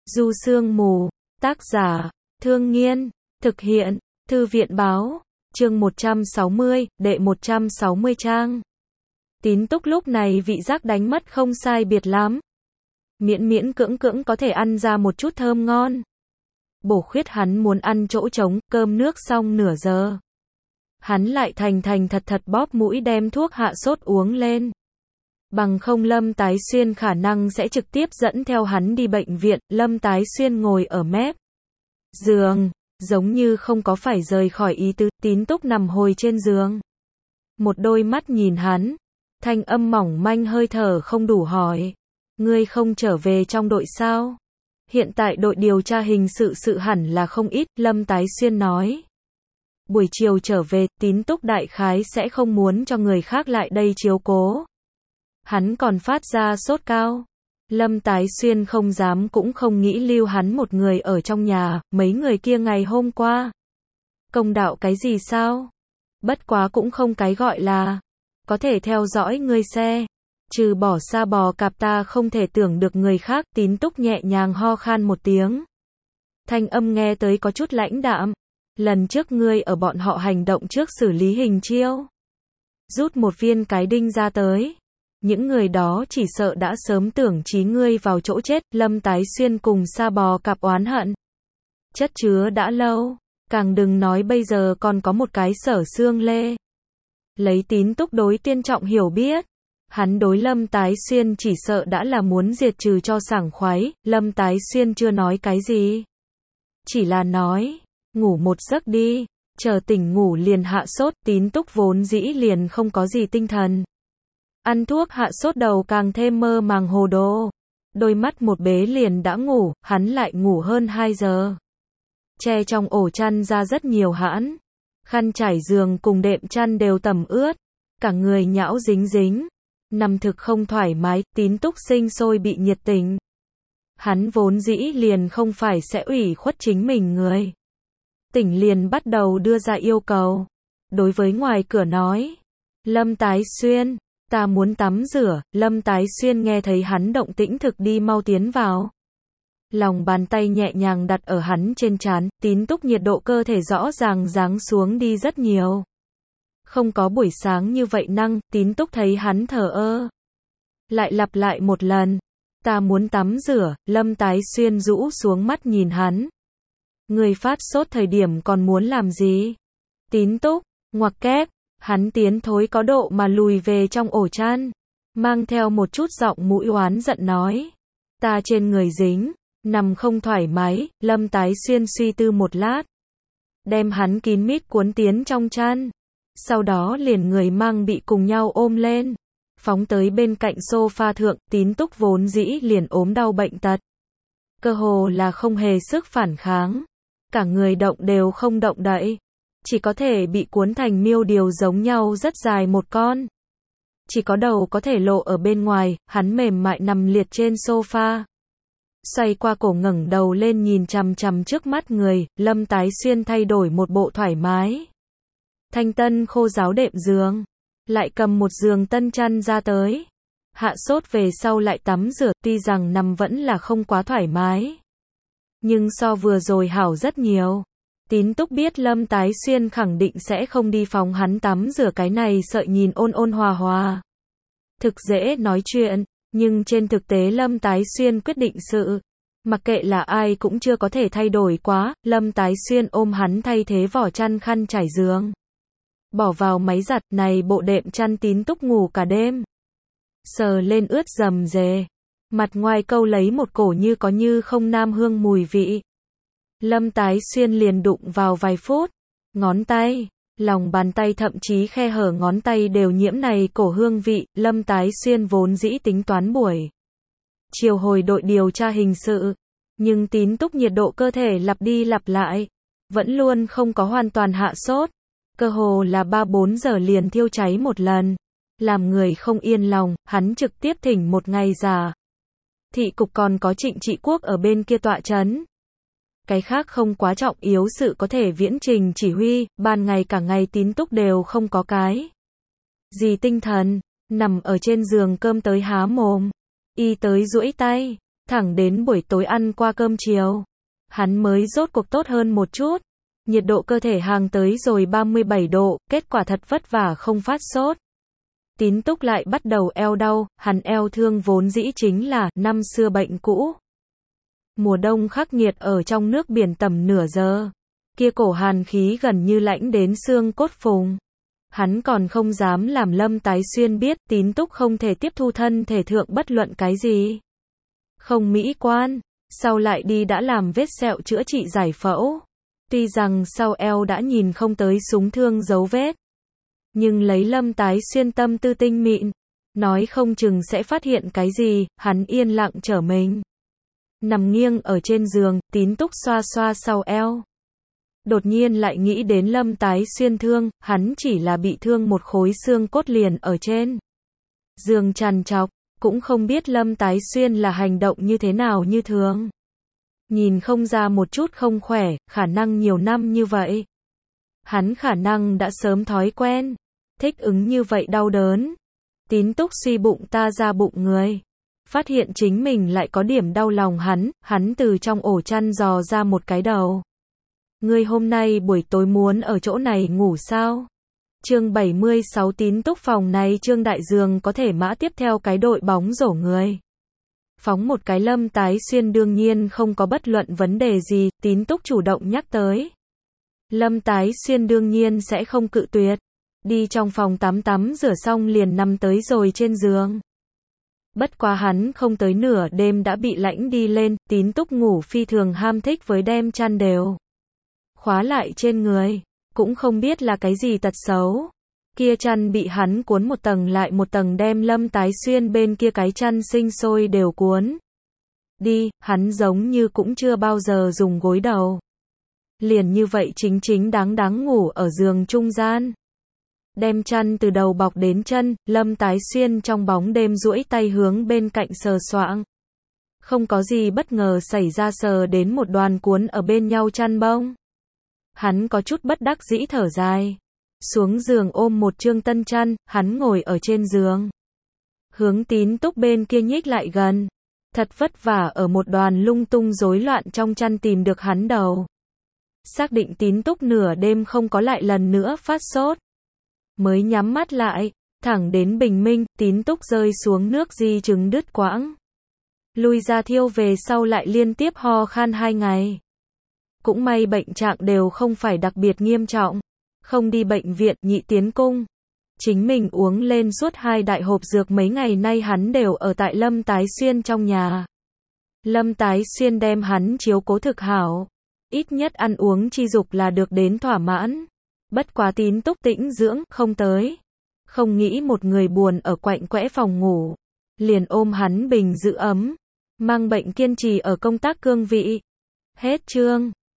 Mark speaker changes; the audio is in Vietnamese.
Speaker 1: Du Sương Mù, tác giả, Thương Nghiên, thực hiện, Thư viện Báo, chương 160, đệ 160 trang. Tín Túc lúc này vị giác đánh mất không sai biệt lắm. Miễn miễn cưỡng cưỡng có thể ăn ra một chút thơm ngon. Bổ khuyết hắn muốn ăn chỗ trống, cơm nước xong nửa giờ. Hắn lại thành thật thật bóp mũi đem thuốc hạ sốt uống lên. Bằng không Lâm Tái Xuyên khả năng sẽ trực tiếp dẫn theo hắn đi bệnh viện. Lâm Tái Xuyên ngồi ở mép giường, giống như không có phải rời khỏi ý tứ. Tín Túc nằm hồi trên giường, một đôi mắt nhìn hắn, thanh âm mỏng manh hơi thở không đủ hỏi: ngươi không trở về trong đội sao? Hiện tại đội điều tra hình sự hẳn là không ít. Lâm Tái Xuyên nói: buổi chiều trở về. Tín Túc đại khái sẽ không muốn cho người khác lại đây chiếu cố. Hắn còn phát ra sốt cao. Lâm Tái Xuyên không dám cũng không nghĩ lưu hắn một người ở trong nhà. Mấy người kia ngày hôm qua công đạo cái gì sao? Bất quá cũng không cái gọi là có thể theo dõi ngươi xe. Trừ bỏ Sa Bò Cạp ta không thể tưởng được người khác. Tín Túc nhẹ nhàng ho khan một tiếng. Thanh âm nghe tới có chút lãnh đạm. Lần trước ngươi ở bọn họ hành động trước xử lý hình chiêu, rút một viên cái đinh ra tới. Những người đó chỉ sợ đã sớm tưởng trí ngươi vào chỗ chết. Lâm Tái Xuyên cùng Sa Bò Cạp oán hận chất chứa đã lâu. Càng đừng nói bây giờ còn có một cái Sở Xương Lê. Lấy Tín Túc đối Tiên Trọng hiểu biết, hắn đối Lâm Tái Xuyên chỉ sợ đã là muốn diệt trừ cho sảng khoái. Lâm Tái Xuyên chưa nói cái gì, chỉ là nói: ngủ một giấc đi, chờ tỉnh ngủ liền hạ sốt. Tín Túc vốn dĩ liền không có gì tinh thần, ăn thuốc hạ sốt đầu càng thêm mơ màng hồ đồ. Đôi mắt một bế liền đã ngủ. Hắn lại ngủ hơn 2 giờ. Che trong ổ chăn ra rất nhiều hãn. Khăn trải giường cùng đệm chăn đều tẩm ướt. Cả người nhão dính dính, nằm thực không thoải mái. Tín Túc sinh sôi bị nhiệt tình. Hắn vốn dĩ liền không phải sẽ ủy khuất chính mình người. Tỉnh liền bắt đầu đưa ra yêu cầu. Đối với ngoài cửa nói: Lâm Tái Xuyên, ta muốn tắm rửa. Lâm Tái Xuyên nghe thấy hắn động tĩnh thực đi mau tiến vào. Lòng bàn tay nhẹ nhàng đặt ở hắn trên trán. Tín Túc nhiệt độ cơ thể rõ ràng giáng xuống đi rất nhiều. Không có buổi sáng như vậy năng. Tín Túc thấy hắn thờ ơ, lại lặp lại một lần: ta muốn tắm rửa. Lâm Tái Xuyên rũ xuống mắt nhìn hắn: người phát sốt thời điểm còn muốn làm gì? Tín Túc ngoặc kép. Hắn tiến thối có độ mà lùi về trong ổ chăn, mang theo một chút giọng mũi oán giận nói: ta trên người dính, nằm không thoải mái. Lâm Tái Xuyên suy tư một lát, đem hắn kín mít cuốn tiến trong chăn, sau đó liền người mang bị cùng nhau ôm lên, phóng tới bên cạnh sofa thượng. Tín Túc vốn dĩ liền ốm đau bệnh tật, cơ hồ là không hề sức phản kháng, cả người động đều không động đậy, chỉ có thể bị cuốn thành miêu điều giống nhau rất dài một con. Chỉ có đầu có thể lộ ở bên ngoài. Hắn mềm mại nằm liệt trên sofa, xoay qua cổ ngẩng đầu lên nhìn chằm chằm trước mắt người. Lâm Tái Xuyên thay đổi một bộ thoải mái thanh tân khô ráo đệm giường, lại cầm một giường tân chăn ra tới. Hạ sốt về sau lại tắm rửa. Tuy rằng nằm vẫn là không quá thoải mái, nhưng so vừa rồi hảo rất nhiều. Tín Túc biết Lâm Tái Xuyên khẳng định sẽ không đi phòng hắn tắm rửa. Cái này sợi nhìn ôn ôn hòa hòa, thực dễ nói chuyện. Nhưng trên thực tế Lâm Tái Xuyên quyết định sự, mặc kệ là ai cũng chưa có thể thay đổi quá. Lâm Tái Xuyên ôm hắn thay thế vỏ chăn khăn trải giường, bỏ vào máy giặt. Này bộ đệm chăn Tín Túc ngủ cả đêm, sờ lên ướt rầm rề, mặt ngoài câu lấy một cổ như có như không nam hương mùi vị. Lâm Tái Xuyên liền đụng vào vài phút, ngón tay, lòng bàn tay thậm chí khe hở ngón tay đều nhiễm này cổ hương vị. Lâm Tái Xuyên vốn dĩ tính toán buổi chiều hồi đội điều tra hình sự, nhưng Tín Túc nhiệt độ cơ thể lặp đi lặp lại, vẫn luôn không có hoàn toàn hạ sốt, cơ hồ là 3-4 giờ liền thiêu cháy một lần, làm người không yên lòng. Hắn trực tiếp thỉnh một ngày giả thị cục, còn có Trịnh Trị Quốc ở bên kia tọa chấn. Cái khác không quá trọng yếu sự có thể viễn trình chỉ huy. Ban ngày cả ngày Tín Túc đều không có cái gì tinh thần, nằm ở trên giường cơm tới há mồm, y tới duỗi tay, Thẳng đến buổi tối ăn qua cơm chiều, hắn mới rốt cuộc tốt hơn một chút. Nhiệt độ cơ thể hàng tới rồi 37 độ, kết quả thật vất vả không phát sốt. Tín Túc lại bắt đầu eo đau, hắn eo thương vốn dĩ chính là năm xưa bệnh cũ. Mùa đông khắc nghiệt ở trong nước biển tầm nửa giờ. Kia cổ hàn khí gần như lạnh đến xương cốt phùng. Hắn còn không dám làm Lâm Tái Xuyên biết, Tín Túc không thể tiếp thu thân thể thượng bất luận cái gì. Không mỹ quan, sau lại đi đã làm vết sẹo chữa trị giải phẫu. Tuy rằng sau eo đã nhìn không tới súng thương dấu vết. Nhưng lấy Lâm Tái Xuyên tâm tư tinh mịn, nói không chừng sẽ phát hiện cái gì, hắn yên lặng trở mình. Nằm nghiêng ở trên giường, Tín Túc xoa xoa sau eo. Đột nhiên lại nghĩ đến Lâm Tái Xuyên thương, hắn chỉ là bị thương một khối xương cốt liền ở trên giường trằn trọc, cũng không biết Lâm Tái Xuyên là hành động như thế nào như thường. Nhìn không ra một chút không khỏe, khả năng nhiều năm như vậy. Hắn khả năng đã sớm thói quen, thích ứng như vậy đau đớn. Tín Túc suy bụng ta ra bụng người. Phát hiện chính mình lại có điểm đau lòng hắn từ trong ổ chăn dò ra một cái đầu. Ngươi hôm nay buổi tối muốn ở chỗ này ngủ sao? Chương 76 Tín Túc phòng này Trương Đại Dường có thể mã tiếp theo cái đội bóng rổ người. Phóng một cái Lâm Tái Xuyên đương nhiên không có bất luận vấn đề gì, Tín Túc chủ động nhắc tới. Lâm Tái Xuyên đương nhiên sẽ không cự tuyệt. Đi trong phòng tắm rửa xong liền nằm tới rồi trên giường. Bất quá hắn không tới nửa đêm đã bị lãnh đi lên, Tín Túc ngủ phi thường ham thích với đem chăn đều khóa lại trên người, cũng không biết là cái gì tật xấu. Kia chăn bị hắn cuốn một tầng lại một tầng đem Lâm Tái Xuyên bên kia cái chăn sinh sôi đều cuốn đi, hắn giống như cũng chưa bao giờ dùng gối đầu. Liền như vậy chính đáng ngủ ở giường trung gian. Đem chăn từ đầu bọc đến chân, Lâm Tái Xuyên trong bóng đêm duỗi tay hướng bên cạnh sờ soạng. Không có gì bất ngờ xảy ra sờ đến một đoàn cuốn ở bên nhau chăn bông. Hắn có chút bất đắc dĩ thở dài. Xuống giường ôm một trương tân chăn, hắn ngồi ở trên giường. Hướng Tín Túc bên kia nhích lại gần. Thật vất vả ở một đoàn lung tung rối loạn trong chăn tìm được hắn đầu. Xác định Tín Túc nửa đêm không có lại lần nữa phát sốt. Mới nhắm mắt lại, thẳng đến bình minh, Tín Túc rơi xuống nước di chứng đứt quãng. Lui ra thiêu về sau lại liên tiếp ho khan 2 ngày. Cũng may bệnh trạng đều không phải đặc biệt nghiêm trọng. Không đi bệnh viện, nhị tiến cung. Chính mình uống lên suốt 2 đại hộp dược mấy ngày nay hắn đều ở tại Lâm Tái Xuyên trong nhà. Lâm Tái Xuyên đem hắn chiếu cố thực hảo. Ít nhất ăn uống chi dục là được đến thỏa mãn. Bất quá Tín Túc tĩnh dưỡng, không tới. Không nghĩ một người buồn ở quạnh quẽ phòng ngủ. Liền ôm hắn bình giữ ấm. Mang bệnh kiên trì ở công tác cương vị. Hết chương.